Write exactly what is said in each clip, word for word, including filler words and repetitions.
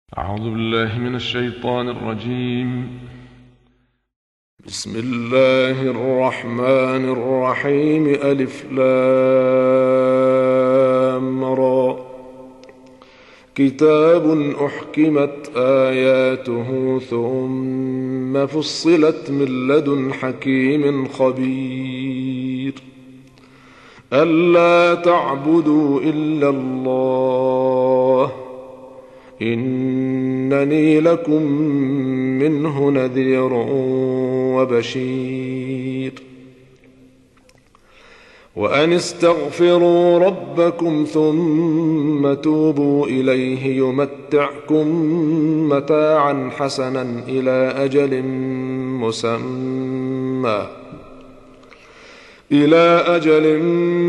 أعوذ بالله من الشيطان الرجيم. بسم الله الرحمن الرحيم. ألف لام را. كتاب أحكمت آياته ثم فصلت من لدن حكيم خبير. ألا تعبدوا إلا الله إنني لكم منه نذير وبشير. وأن استغفروا ربكم ثم توبوا إليه يمتعكم متاعا حسنا إلى أجل مسمى إلى أجل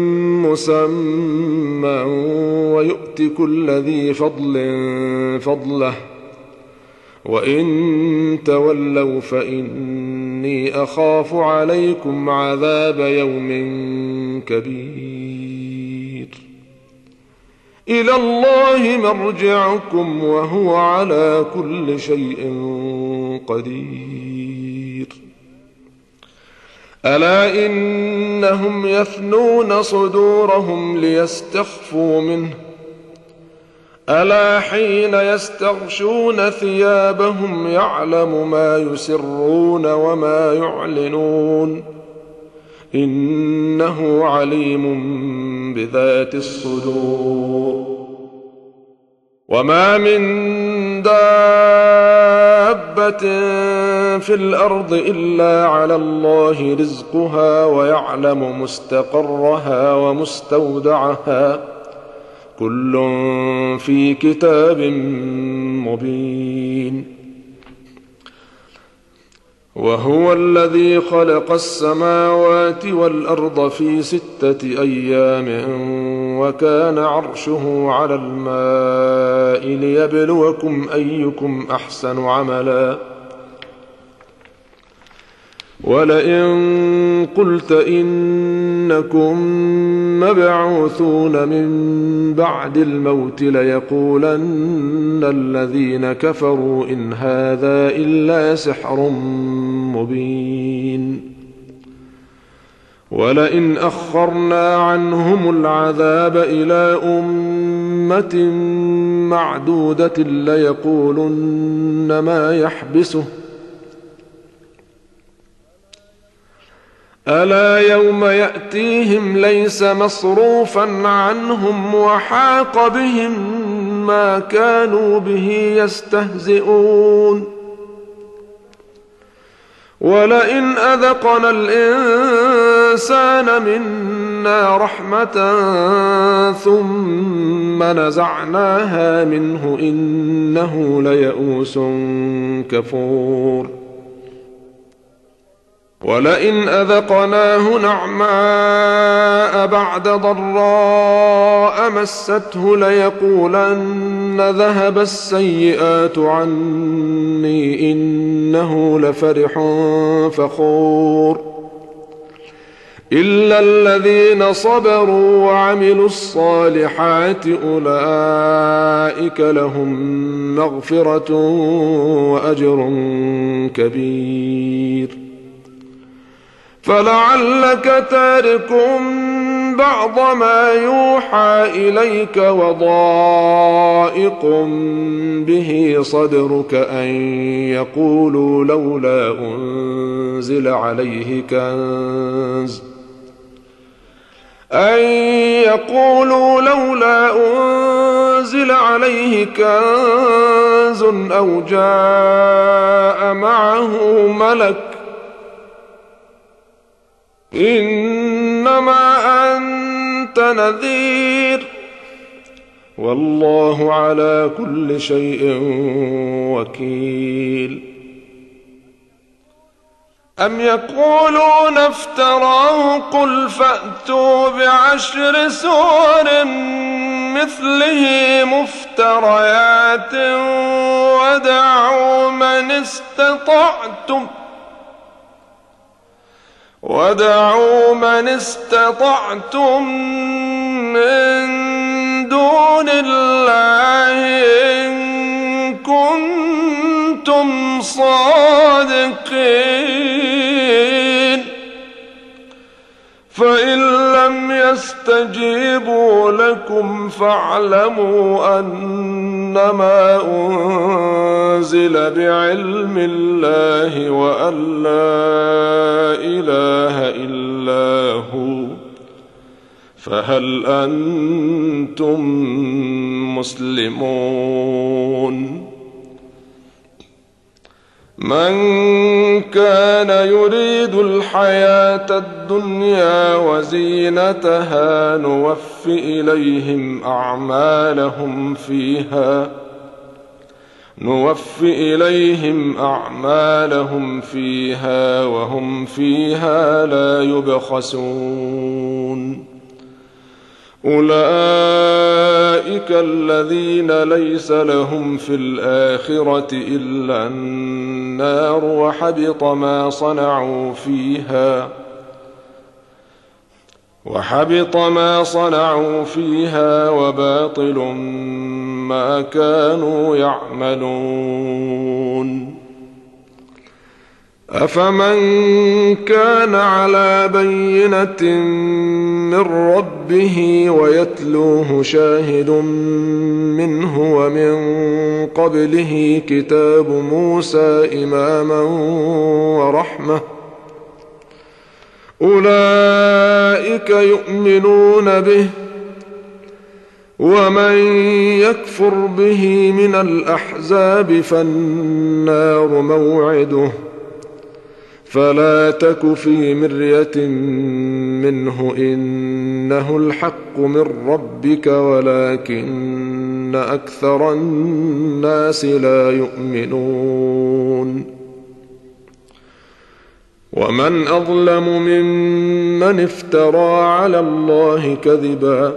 مسمى ويؤت كل ذي فضل فضله وإن تولوا فإني أخاف عليكم عذاب يوم كبير. إلى الله مرجعكم وهو على كل شيء قدير. ألا إنهم يثنون صدورهم ليستخفوا منه ألا حين يستغشون ثيابهم يعلم ما يسرون وما يعلنون إنه عليم بذات الصدور. وما من دابة في الأرض إلا على الله رزقها ويعلم مستقرها ومستودعها كل في كتاب مبين. وهو الذي خلق السماوات والأرض في ستة أيام وكان عرشه على الماء ليبلوكم أيكم أحسن عملا. ولئن قلت إنكم مبعوثون من بعد الموت ليقولن الذين كفروا إن هذا إلا سحر مبين. ولئن أخرنا عنهم العذاب إلى أمة معدودة ليقولن ما يحبسه ألا يوم يأتيهم ليس مصروفا عنهم وحاق بهم ما كانوا به يستهزئون. ولئن أذقنا الإنسان منا رحمة ثم نزعناها منه إنه ليئوس كفور. ولئن أذقناه نعماء بعد ضراء مسته ليقولن ذهب السيئات عني إنه لفرح فخور. إلا الذين صبروا وعملوا الصالحات أولئك لهم مغفرة وأجر كبير. فلعلك تارك بعض ما يوحى إليك وضائق به صدرك أن يقولوا لولا أنزل عليه كنز أن يقولوا لولا أنزل عليه كنز أو جاء معه ملك إنما أنت نذير والله على كل شيء وكيل. أم يقولون افتراه قل فأتوا بعشر سور مثله مفتريات ودعوا من استطعتم ودعوا من استطعتم من دون الله إن كنتم يستجيبوا لكم فاعلموا أنما أنزل بعلم الله وأن لا إله إلا هو فهل أنتم مسلمون؟ من كان يريد الحياة الدنيا وزينتها نوف إليهم أعمالهم فيها نوف إليهم أعمالهم فيها وهم فيها لا يبخسون. أولئك الذين ليس لهم في الآخرة إلا النار وحبط ما صنعوا فيها وحبط ما صنعوا فيها وباطل ما كانوا يعملون. أفمن كان على بينة من ربه ويتلوه شاهد منه ومن قبله كتاب موسى إماما ورحمة أولئك يؤمنون به ومن يكفر به من الأحزاب فالنار موعده فلا تك في مرية منه إنه الحق من ربك ولكن أكثر الناس لا يؤمنون. ومن أظلم ممن افترى على الله كذبا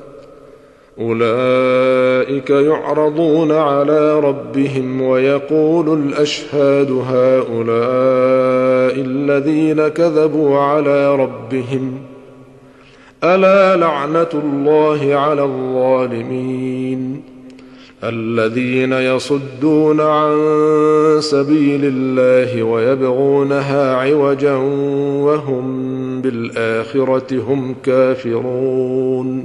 أولئك يعرضون على ربهم ويقول الأشهاد هؤلاء الذين كذبوا على ربهم ألا لعنة الله على الظالمين الذين يصدون عن سبيل الله ويبغونها عوجا وهم بالآخرة هم كافرون.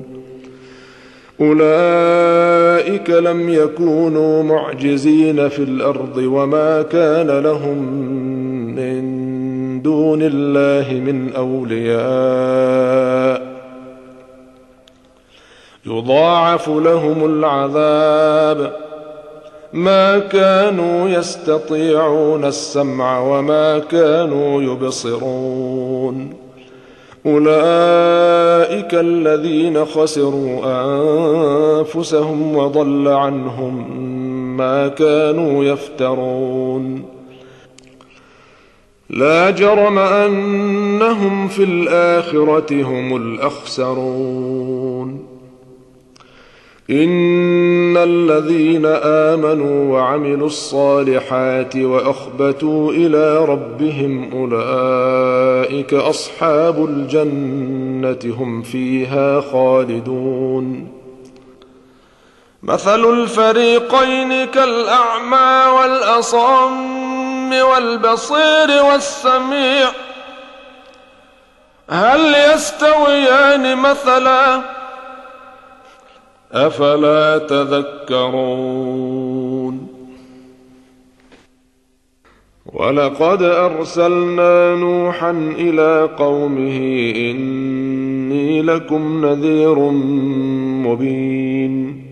أولئك لم يكونوا معجزين في الأرض وما كان لهم من دون الله من أولياء يضاعف لهم العذاب ما كانوا يستطيعون السمع وما كانوا يبصرون. أولئك الذين خسروا أنفسهم وضل عنهم ما كانوا يفترون. لا جرم أنهم في الآخرة هم الأخسرون. إن الذين آمنوا وعملوا الصالحات وأخبتوا إلى ربهم أولئك أصحاب الجنة هم فيها خالدون. مثل الفريقين كالأعمى والأصم والبصير والسميع هل يستويان مثلا أفلا تذكرون. ولقد أرسلنا نوحا إلى قومه إني لكم نذير مبين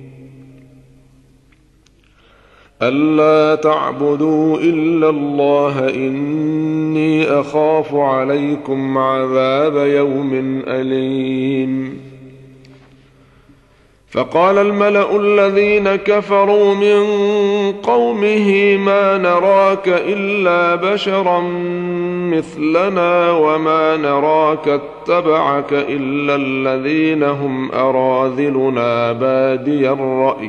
ألا تعبدوا إلا الله إني أخاف عليكم عذاب يوم أليم. فقال الملأ الذين كفروا من قومه ما نراك إلا بشرا مثلنا وما نراك اتبعك إلا الذين هم أراذلنا بادي الرأي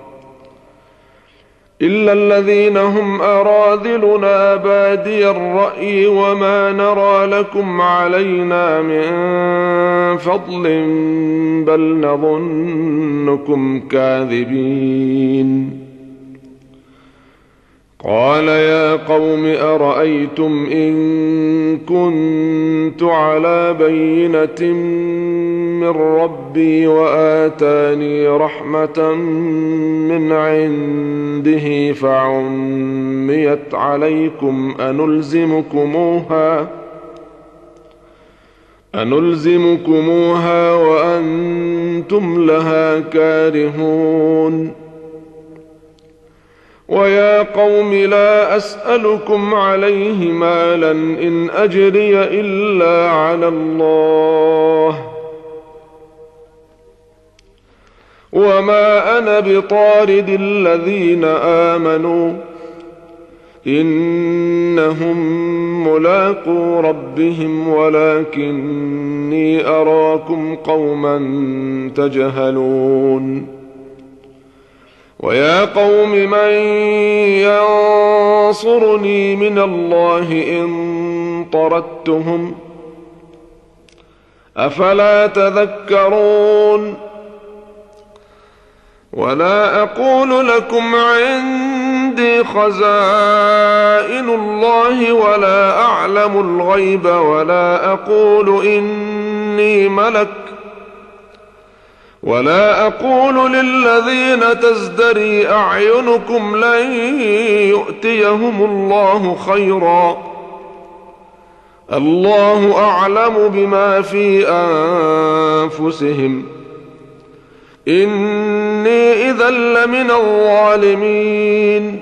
إلا الذين هم أراذلنا بادي الرأي وما نرى لكم علينا من فضل بل نظنكم كاذبين. قال يا قوم أرأيتم إن كنت على بينة من ربي وآتاني رحمة من عنده فعميت عليكم أنلزمكموها أنلزمكموها وأنتم لها كارهون ويا قوم لا أسألكم عليه مالا إن أجري إلا على الله وما أنا بطارد الذين آمنوا إنهم ملاقو ربهم ولكني أراكم قوما تجهلون ويا قوم من ينصرني من الله إن طردتهم أفلا تذكرون ولا أقول لكم عندي خزائن الله ولا أعلم الغيب ولا أقول إني ملك ولا أقول للذين تزدري أعينكم لن يؤتيهم الله خيرا الله أعلم بما في أنفسهم إني إذا لمن الظالمين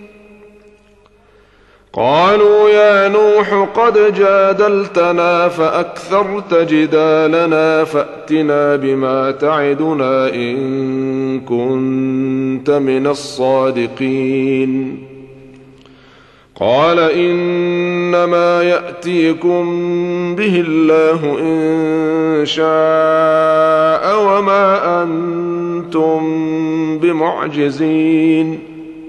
قالوا يا نوح قد جادلتنا فأكثرت جدالنا فأتنا بما تعدنا إن كنت من الصادقين قال إنما يأتيكم به الله إن شاء وما أنتم بمعجزين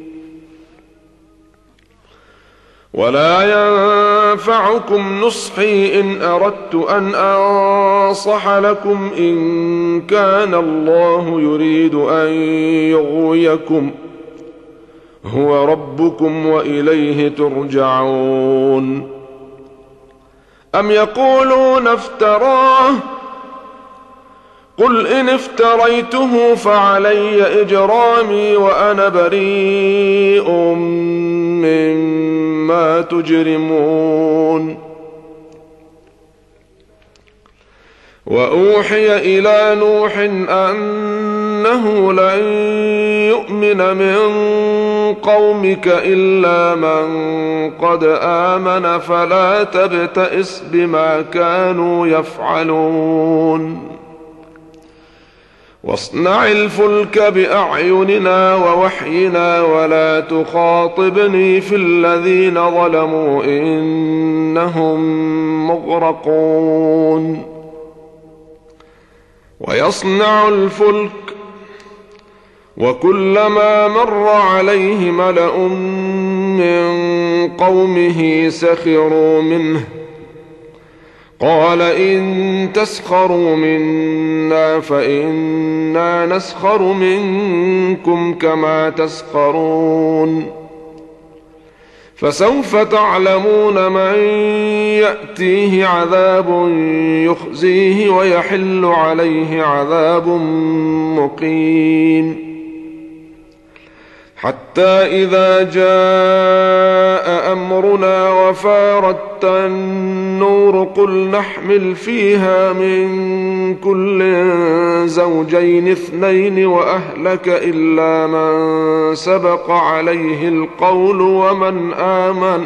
ولا ينفعكم نصحي إن أردت أن أنصح لكم إن كان الله يريد أن يغويكم هو ربكم وإليه ترجعون أم يقولون افتراه قل إن افتريته فعلي إجرامي وأنا بريء مما تجرمون وأوحي إلى نوح أنه لن يؤمن من قومك إلا من قد آمن فلا تبتئس بما كانوا يفعلون واصنع الفلك بأعيننا ووحينا ولا تخاطبني في الذين ظلموا إنهم مغرقون ويصنع الفلك وكلما مر عليه ملأ من قومه سخروا منه قال إن تسخروا منا فإنا نسخر منكم كما تسخرون فسوف تعلمون من يأتيه عذاب يخزيه ويحل عليه عذاب مقيم حتى إذا جاء أمرنا وفارت النور قل نحمل فيها من كل زوجين اثنين وأهلك إلا من سبق عليه القول ومن آمن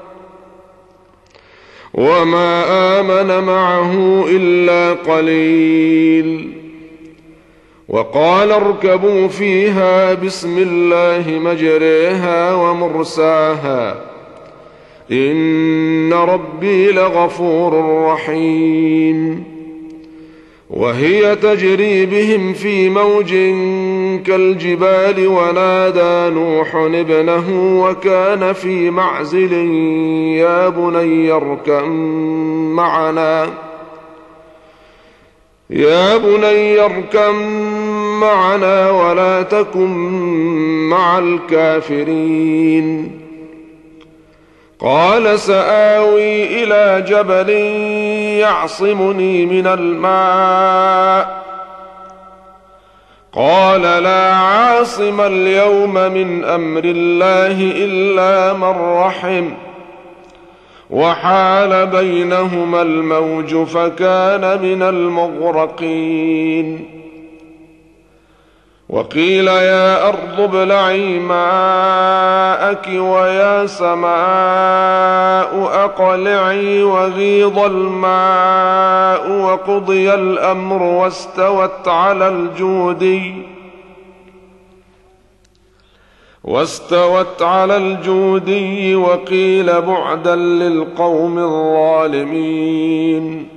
وما آمن معه إلا قليل وقال اركبوا فيها بسم الله مجريها ومرساها إن ربي لغفور رحيم وهي تجري بهم في موج كالجبال ونادى نوح ابنه وكان في معزل يا بني اركب معنا يا بني اركب معنا ولا تكن مع الكافرين قال سآوي إلى جبل يعصمني من الماء قال لا عاصم اليوم من أمر الله إلا من رحم وحال بينهما الموج فكان من المغرقين وقيل يا أرض ابلعي ماءك ويا سماء أقلعي وغيض الماء وقضي الأمر واستوت على الجودي واستوت على الجودي وقيل بعدا للقوم الظالمين.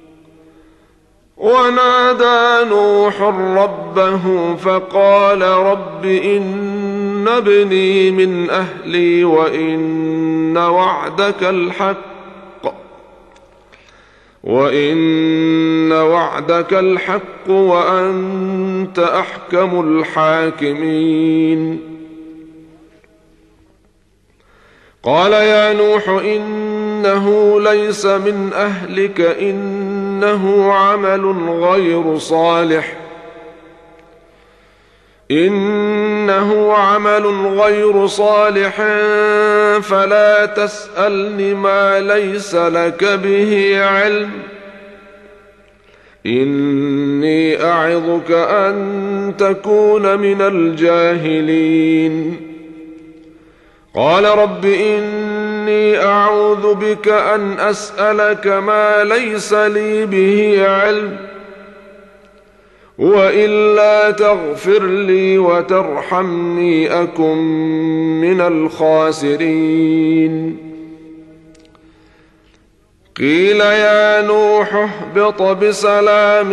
ونادى نوح ربه فقال رب إن ابني من أهلي وإن وعدك الحق وإن وعدك الحق وأنت أحكم الحاكمين. قال يا نوح إنه ليس من أهلك إنه عمل غير صالح إنه عمل غير صالح فلا تسألني ما ليس لك به علم إني أعظك أن تكون من الجاهلين. قال رب إني أعوذ بك أن أسألك ما ليس لي به علم وإلا تغفر لي وترحمني أكن من الخاسرين. قيل يا نوح اهبط بسلام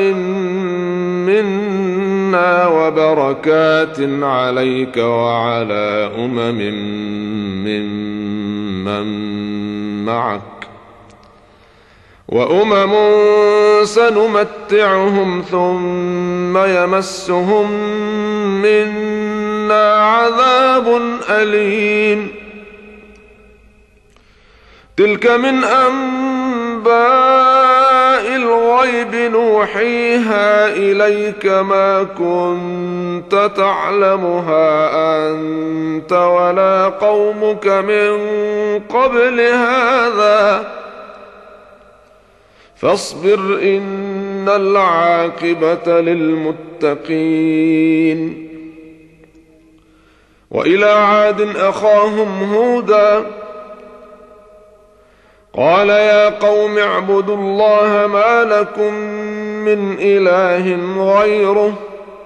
منا وبركات عليك وعلى أمم ممن معك وأمم سنمتعهم ثم يمسهم منا عذاب أليم. تلك من أنباء الغيب نوحيها إليك ما كنت تعلمها أنت ولا قومك من قبل هذا فاصبر إن العاقبة للمتقين. وإلى عاد أخاهم هودا قال يا قوم اعبدوا الله ما لكم من إله غيره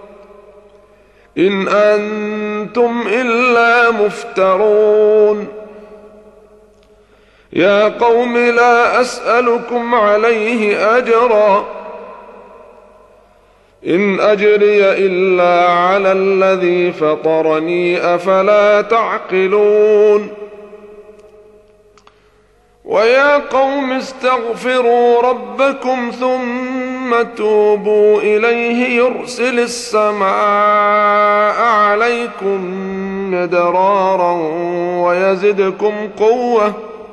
إن أنتم إلا مفترون. يا قوم لا أسألكم عليه أجرا إن أجري إلا على الذي فطرني أفلا تعقلون. ويا قوم استغفروا ربكم ثم توبوا إليه يرسل السماء عليكم مدرارا ويزدكم قوة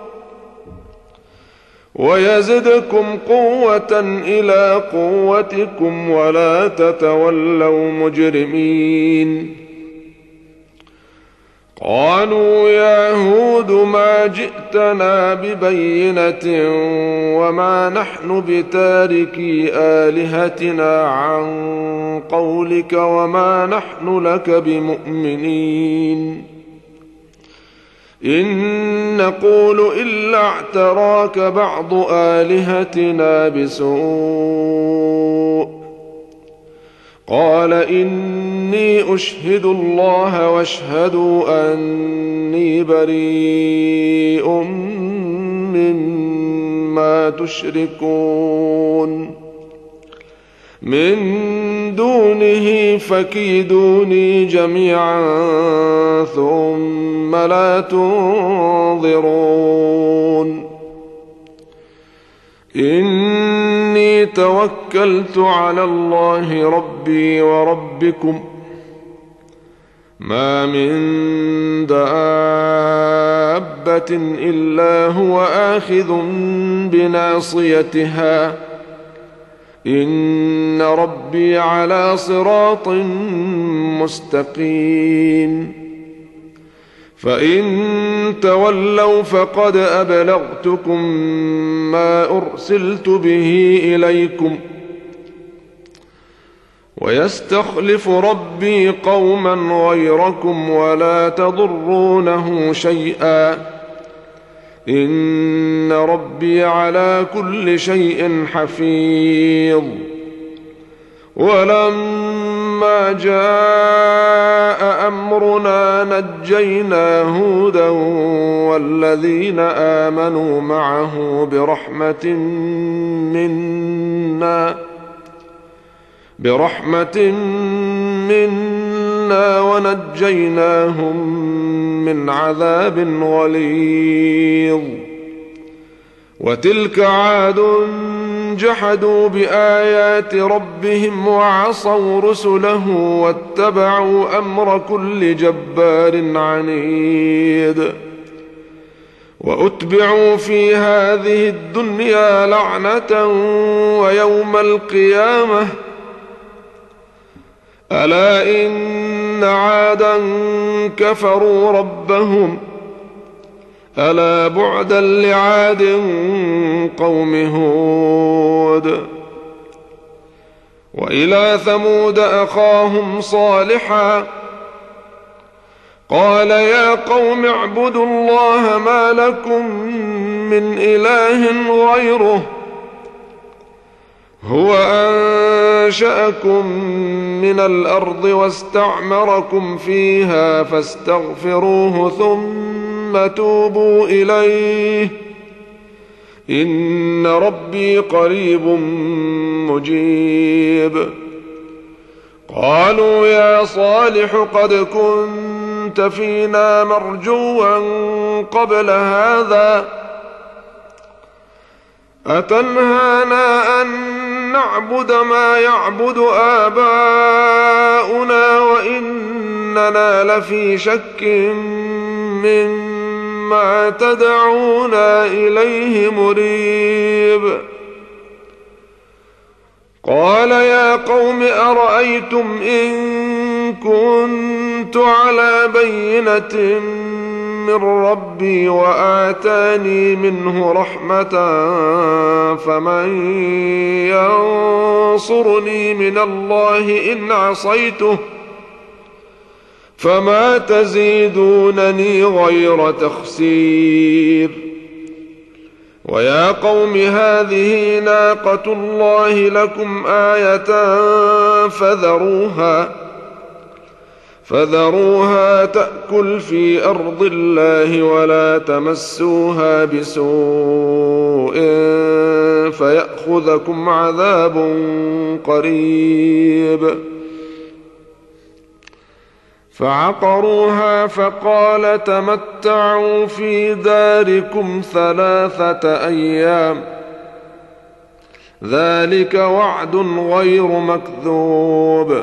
ويزدكم قوة إلى قوتكم ولا تتولوا مجرمين. قالوا يا هود ما جئتنا ببينة وما نحن بتاركي آلهتنا عن قولك وما نحن لك بمؤمنين إن نقول إلا اعتراك بعض آلهتنا بسوء. قال إني أشهد الله واشهدوا أني بريء مما تشركون من دونه فكيدوني جميعا ثم لا تنظرون. إني توكلت على الله ربي وربكم ما من دابة دابة إلا هو آخذ بناصيتها إن ربي على صراط مستقيم فإن تولوا فقد أبلغتكم ما أرسلت به إليكم ويستخلف ربي قوما غيركم ولا تضرونه شيئا إن ربي على كل شيء حفيظ. ولما جاء أمرنا نجينا هودا والذين آمنوا معه برحمة منا برحمة منا ونجيناهم من عذاب غليظ. وتلك عاد جحدوا بآيات ربهم وعصوا رسله واتبعوا أمر كل جبار عنيد. وأتبعوا في هذه الدنيا لعنة ويوم القيامة ألا إن عادا كفروا ربهم ألا بعدا لعاد قوم هود. وإلى ثمود أخاهم صالحا قال يا قوم اعبدوا الله ما لكم من إله غيره هو أنشأكم من الأرض واستعمركم فيها فاستغفروه ثم توبوا إليه إن ربي قريب مجيب. قالوا يا صالح قد كنت فينا مرجوا قبل هذا أتنهانا أن نعبد ما يعبد آباؤنا وإننا لفي شك مما تدعونا إليه مريب. قال يا قوم أرأيتم إن كنت على بينة من ربي وآتاني منه رحمة فمن ينصرني من الله إن عصيته فما تزيدونني غير تخسير. ويا قوم هذه ناقة الله لكم آية فذروها فذروها تأكل في أرض الله ولا تمسوها بسوء فيأخذكم عذاب قريب. فعقروها فقال تمتعوا في داركم ثلاثة أيام ذلك وعد غير مكذوب.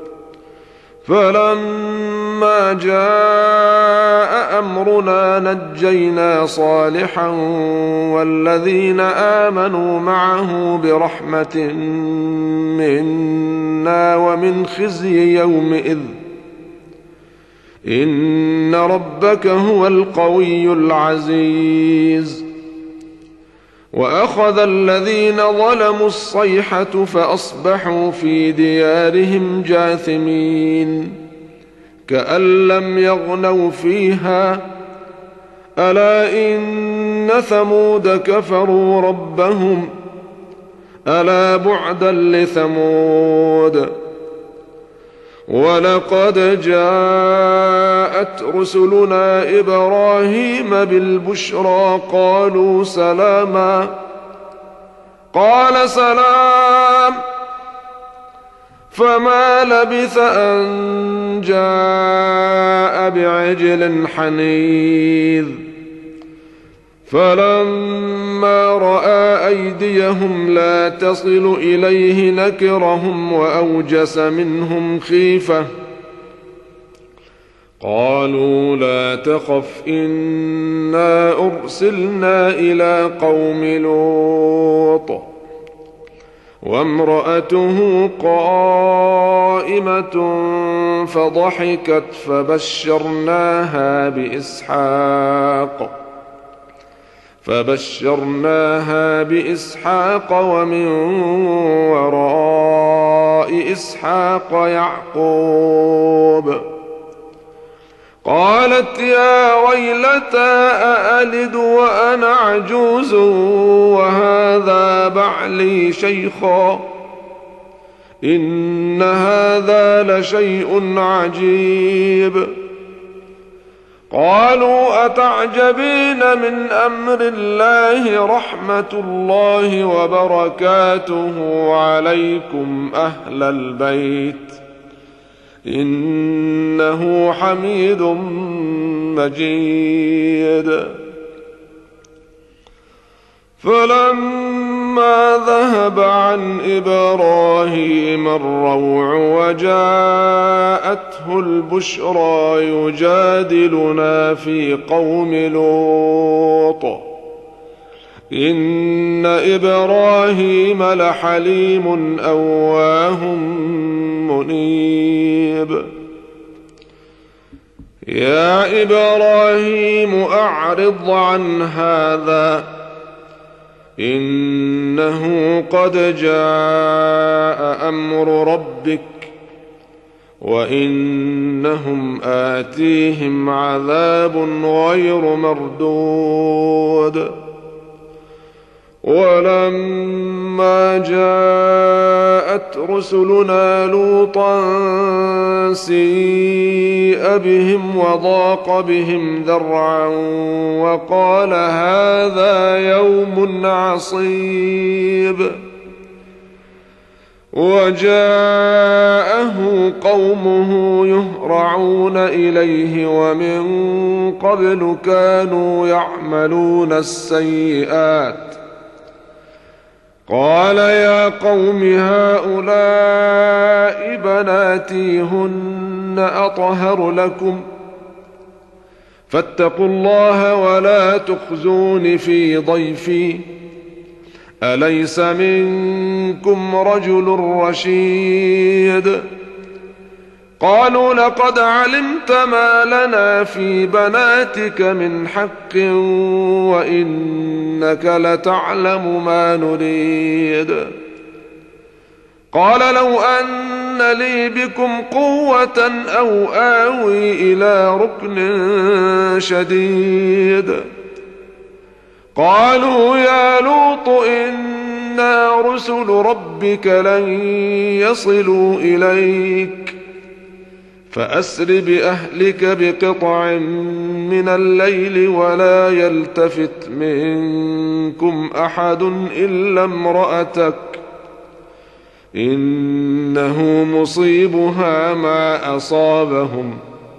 فلما جاء أمرنا نجينا صالحا والذين آمنوا معه برحمة منا ومن خزي يومئذ إن ربك هو القوي العزيز. وأخذ الذين ظلموا الصيحة فأصبحوا في ديارهم جاثمين كأن لم يغنوا فيها ألا إن ثمود كفروا ربهم ألا بعدا لثمود. ولقد جاءت رسلنا إبراهيم بالبشرى قالوا سلاما قال سلام فما لبث أن جاء بعجل حنيذ. فلما رأى أيديهم لا تصل إليه نكرهم وأوجس منهم خيفة قالوا لا تخف إنا أرسلنا إلى قوم لوط وامرأته قائمة فضحكت فبشرناها بإسحاق فبشرناها بإسحاق ومن وراء إسحاق يعقوب قالت يا ويلتى أألد وأنا عجوز وهذا بعلي شيخا إن هذا لشيء عجيب قالوا أتعجبين من أمر الله رحمة الله وبركاته عليكم أهل البيت إنه حميد مجيد فلما ذهب عن إبراهيم الروع وجاءته البشرى يجادلنا في قوم لوط إن إبراهيم لحليم أواه منيب يا إبراهيم أعرض عن هذا إنه قد جاء أمر ربك وإنهم آتيهم عذاب غير مردود ولما جاءت رسلنا لوطا سيء بهم وضاق بهم ذرعا وقال هذا يوم عصيب وجاءه قومه يهرعون إليه ومن قبل كانوا يعملون السيئات قال يا قوم هؤلاء بناتي هن أطهر لكم فاتقوا الله ولا تخزون في ضيفي أليس منكم رجل رشيد قالوا لقد علمت ما لنا في بناتك من حق وإنك لتعلم ما نريد قال لو أن لي بكم قوة أو آوي إلى ركن شديد قالوا يا لوط إنا رسل ربك لن يصلوا إليك فأسر بأهلك بقطع من الليل ولا يلتفت منكم أحد إلا امرأتك إنه مصيبها ما أصابهم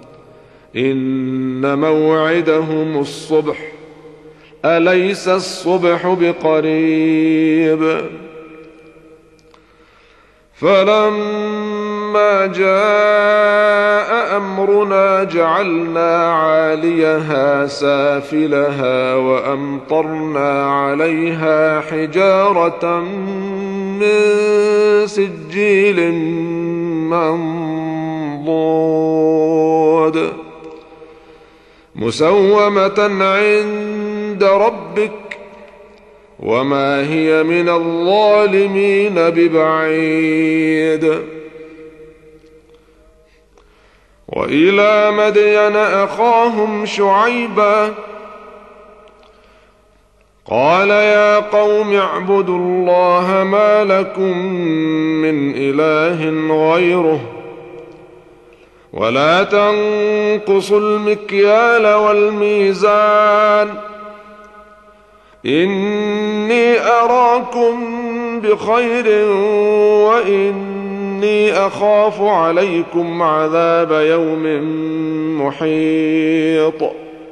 إن موعدهم الصبح أليس الصبح بقريب فلما جاء أمرنا جعلنا عاليها سافلها وأمطرنا عليها حجارة من سجيل منضود مسومة عند ربك وما هي من الظالمين ببعيد وإلى مدين أخاهم شعيبا قال يا قوم اعبدوا الله ما لكم من إله غيره ولا تنقصوا المكيال والميزان إني أراكم بخير وإني أخاف عليكم عذاب يوم محيط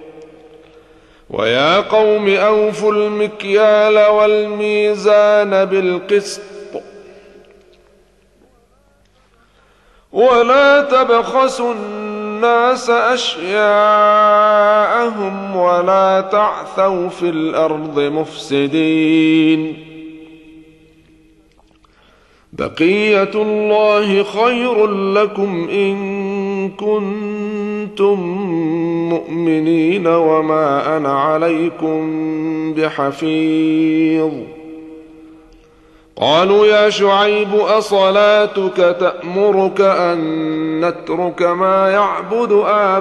ويا قوم أوفوا المكيال والميزان بالقسط ولا تبخسوا الناس أشياءهم ولا تعثوا في الأرض مفسدين بقية الله خير لكم إن كنتم مؤمنين وما أنا عليكم بحفيظ قالوا يا شعيب أصلاتك تأمرك أن نترك ما يعبد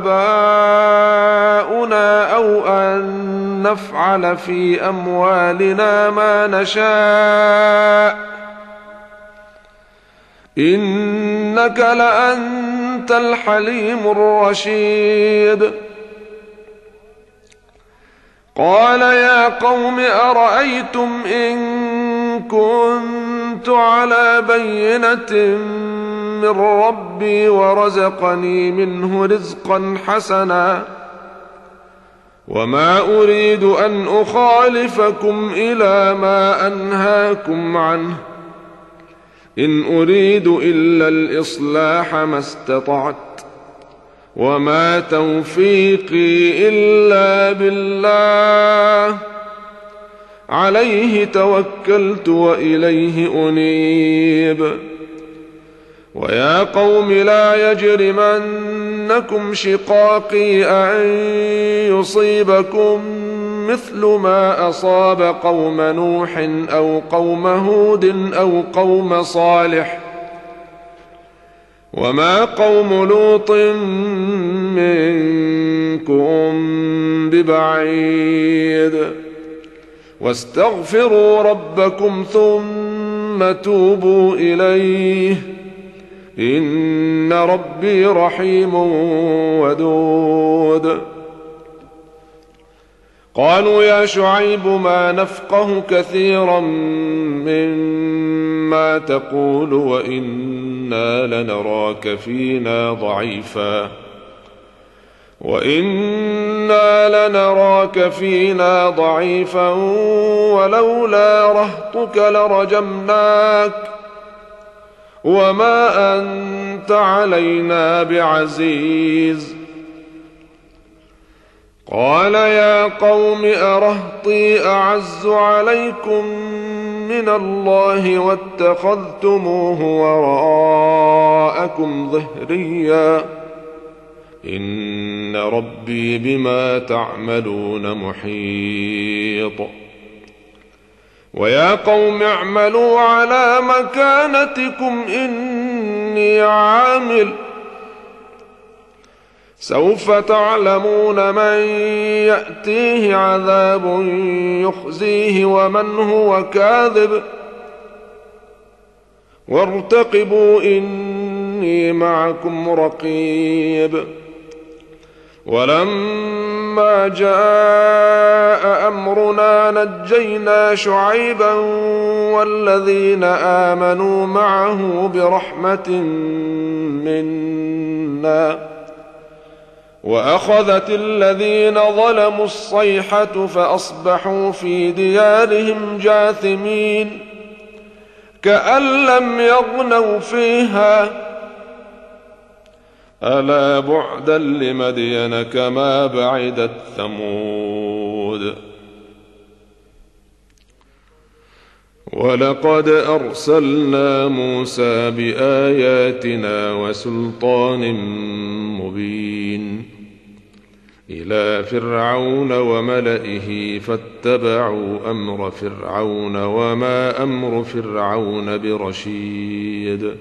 آباؤنا أو أن نفعل في أموالنا ما نشاء إنك لأنت الحليم الرشيد قال يا قوم أرأيتم إن كنت على بينة من ربي ورزقني منه رزقا حسنا وما أريد أن أخالفكم إلى ما أنهاكم عنه إن أريد إلا الإصلاح ما استطعت وما توفيقي إلا بالله عليه توكلت وإليه أنيب ويا قوم لا يجرمنكم شقاقي أن يصيبكم مثل ما أصاب قوم نوح أو قوم هود أو قوم صالح وما قوم لوط منكم ببعيد واستغفروا ربكم ثم توبوا إليه إن ربي رحيم ودود قالوا يا شعيب ما نفقه كثيرا مما تقول وإنا لنراك فينا ضعيفا وإنا لنراك فينا ضعيفا ولولا رهطك لرجمناك وما أنت علينا بعزيز قال يا قوم أرهطي أعز عليكم من الله واتخذتموه وراءكم ظهريا إن ربي بما تعملون محيط ويا قوم اعملوا على مكانتكم إني عامل سوف تعلمون من يأتيه عذاب يخزيه ومن هو كاذب وارتقبوا إني معكم رقيب ولما جاء أمرنا نجينا شعيبا والذين آمنوا معه برحمة منا وأخذت الذين ظلموا الصيحة فأصبحوا في ديارهم جاثمين كأن لم يغنوا فيها ألا بعدا لمدين كما بعدت ثمود ولقد أرسلنا موسى بآياتنا وسلطان مبين إلى فرعون وملئه فاتبعوا أمر فرعون وما أمر فرعون برشيد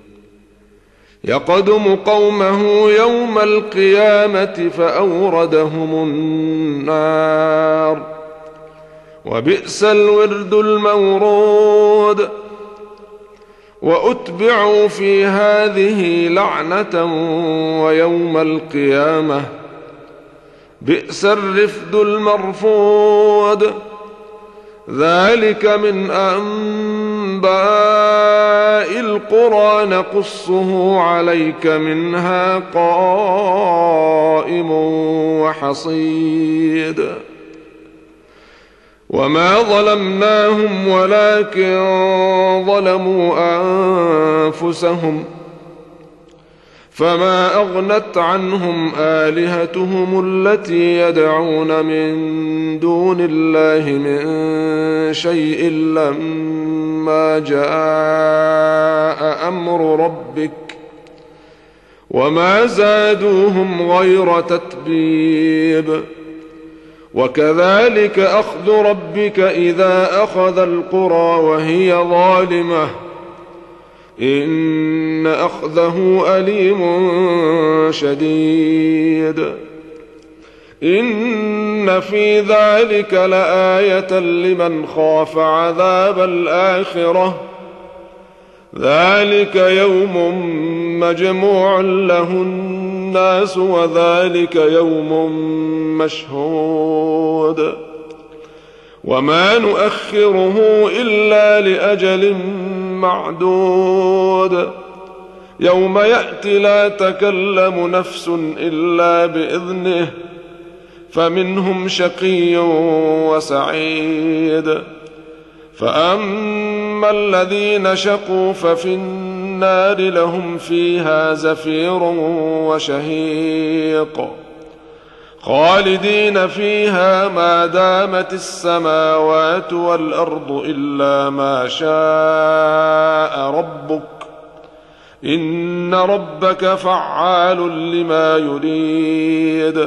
يقدم قومه يوم القيامة فأوردهم النار وبئس الورد المورود وأتبعوا في هذه لعنة ويوم القيامة بئس الرفد المرفود ذلك من أنباء القرى نقصه عليك منها قائم وحصيد وما ظلمناهم ولكن ظلموا أنفسهم فما أغنت عنهم آلهتهم التي يدعون من دون الله من شيء لما جاء أمر ربك وما زادوهم غير تتبيب. وكذلك أخذ ربك إذا أخذ القرى وهي ظالمة إن أخذه أليم شديد. إن في ذلك لآية لمن خاف عذاب الآخرة ذلك يوم مجموع له الناس وذلك يوم مشهود وما نؤخره إلا لأجل معدود يوم يأتي لا تكلم نفس إلا بإذنه فمنهم شقي وسعيد. فأما الذين شقوا ففي النار لهم فيها زفير وشهيق خالدين فيها ما دامت السماوات والأرض إلا ما شاء ربك إن ربك فعال لما يريد.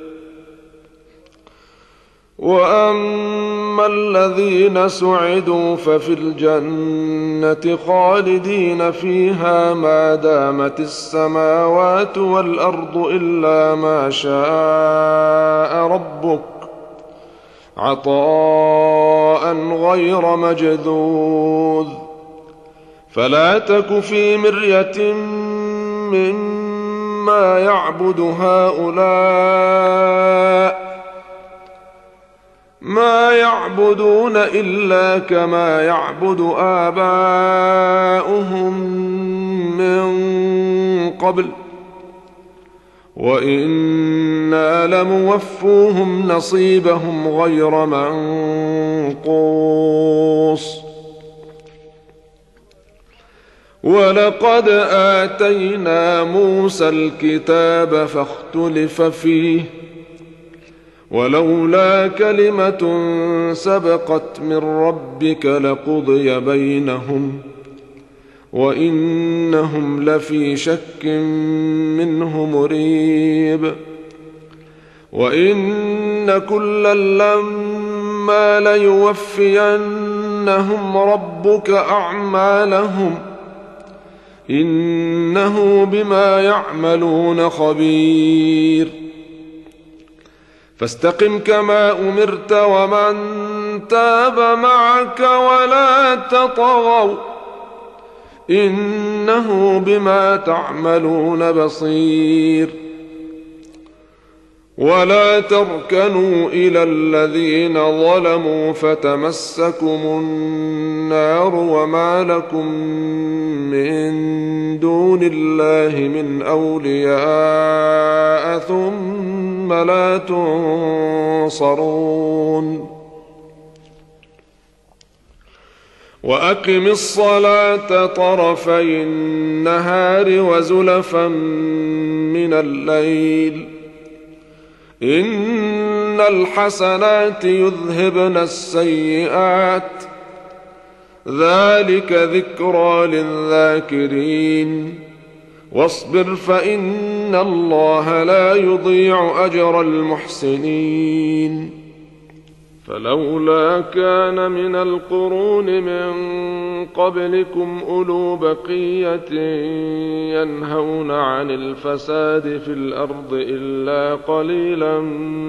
وأما الذين سعدوا ففي الجنة خالدين فيها ما دامت السماوات والأرض إلا ما شاء ربك عطاء غير مجذوذ. فلا تك في مرية مما يعبد هؤلاء ما يعبدون إلا كما يعبد آباؤهم من قبل وإنا لموفوهم نصيبهم غير منقوص. ولقد آتينا موسى الكتاب فاختلف فيه ولولا كلمة سبقت من ربك لقضي بينهم وإنهم لفي شك منه مريب. وإن كلا لما ليوفينهم ربك أعمالهم إنه بما يعملون خبير. فاستقم كما أمرت ومن تاب معك ولا تطغوا إنه بما تعملون بصير. ولا تركنوا إلى الذين ظلموا فتمسكم النار وما لكم من دون الله من أولياء ثم لا تنصرون. وأقم الصلاة طرفي النهار وزلفا من الليل إن الحسنات يذهبن السيئات ذلك ذكرى للذاكرين. واصبر فإن الله لا يضيع أجر المحسنين. فلولا كان من القرون من قبلكم أولو بقية ينهون عن الفساد في الأرض إلا قليلا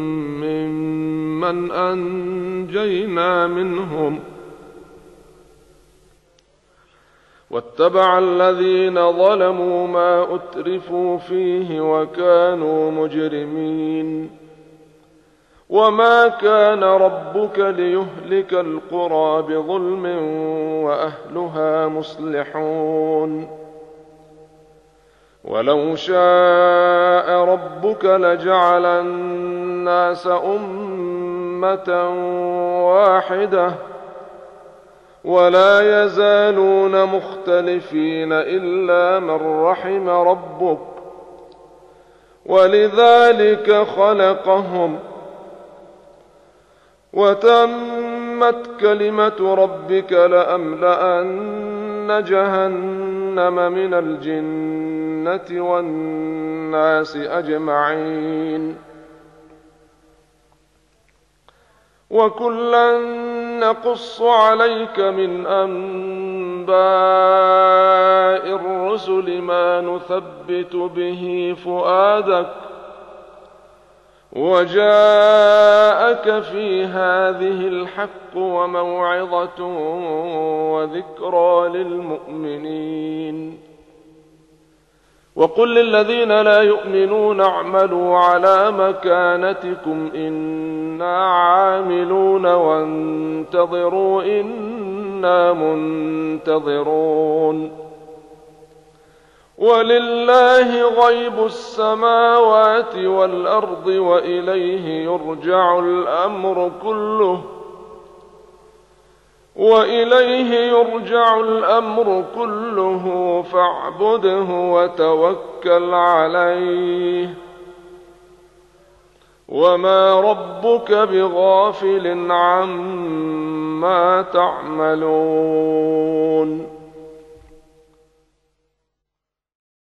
ممن أنجينا منهم واتبع الذين ظلموا ما أترفوا فيه وكانوا مجرمين. وما كان ربك ليهلك القرى بظلم وأهلها مصلحون. ولو شاء ربك لجعل الناس أمة واحدة ولا يزالون مختلفين إلا من رحم ربك ولذلك خلقهم. وتمت كلمة ربك لأملأن جهنم من الجنة والناس أجمعين. وكلا نقص عليك من أنباء الرسل ما نثبت به فؤادك، وجاءك في هذه الحق وموعظة وذكرى للمؤمنين. وقل للذين لا يؤمنون اعملوا على مكانتكم إنا عاملون وانتظروا إنا منتظرون. ولله غيب السماوات والأرض وإليه يرجع الأمر كله وإليه يرجع الأمر كله فاعبده وتوكل عليه وما ربك بغافل عما تعملون.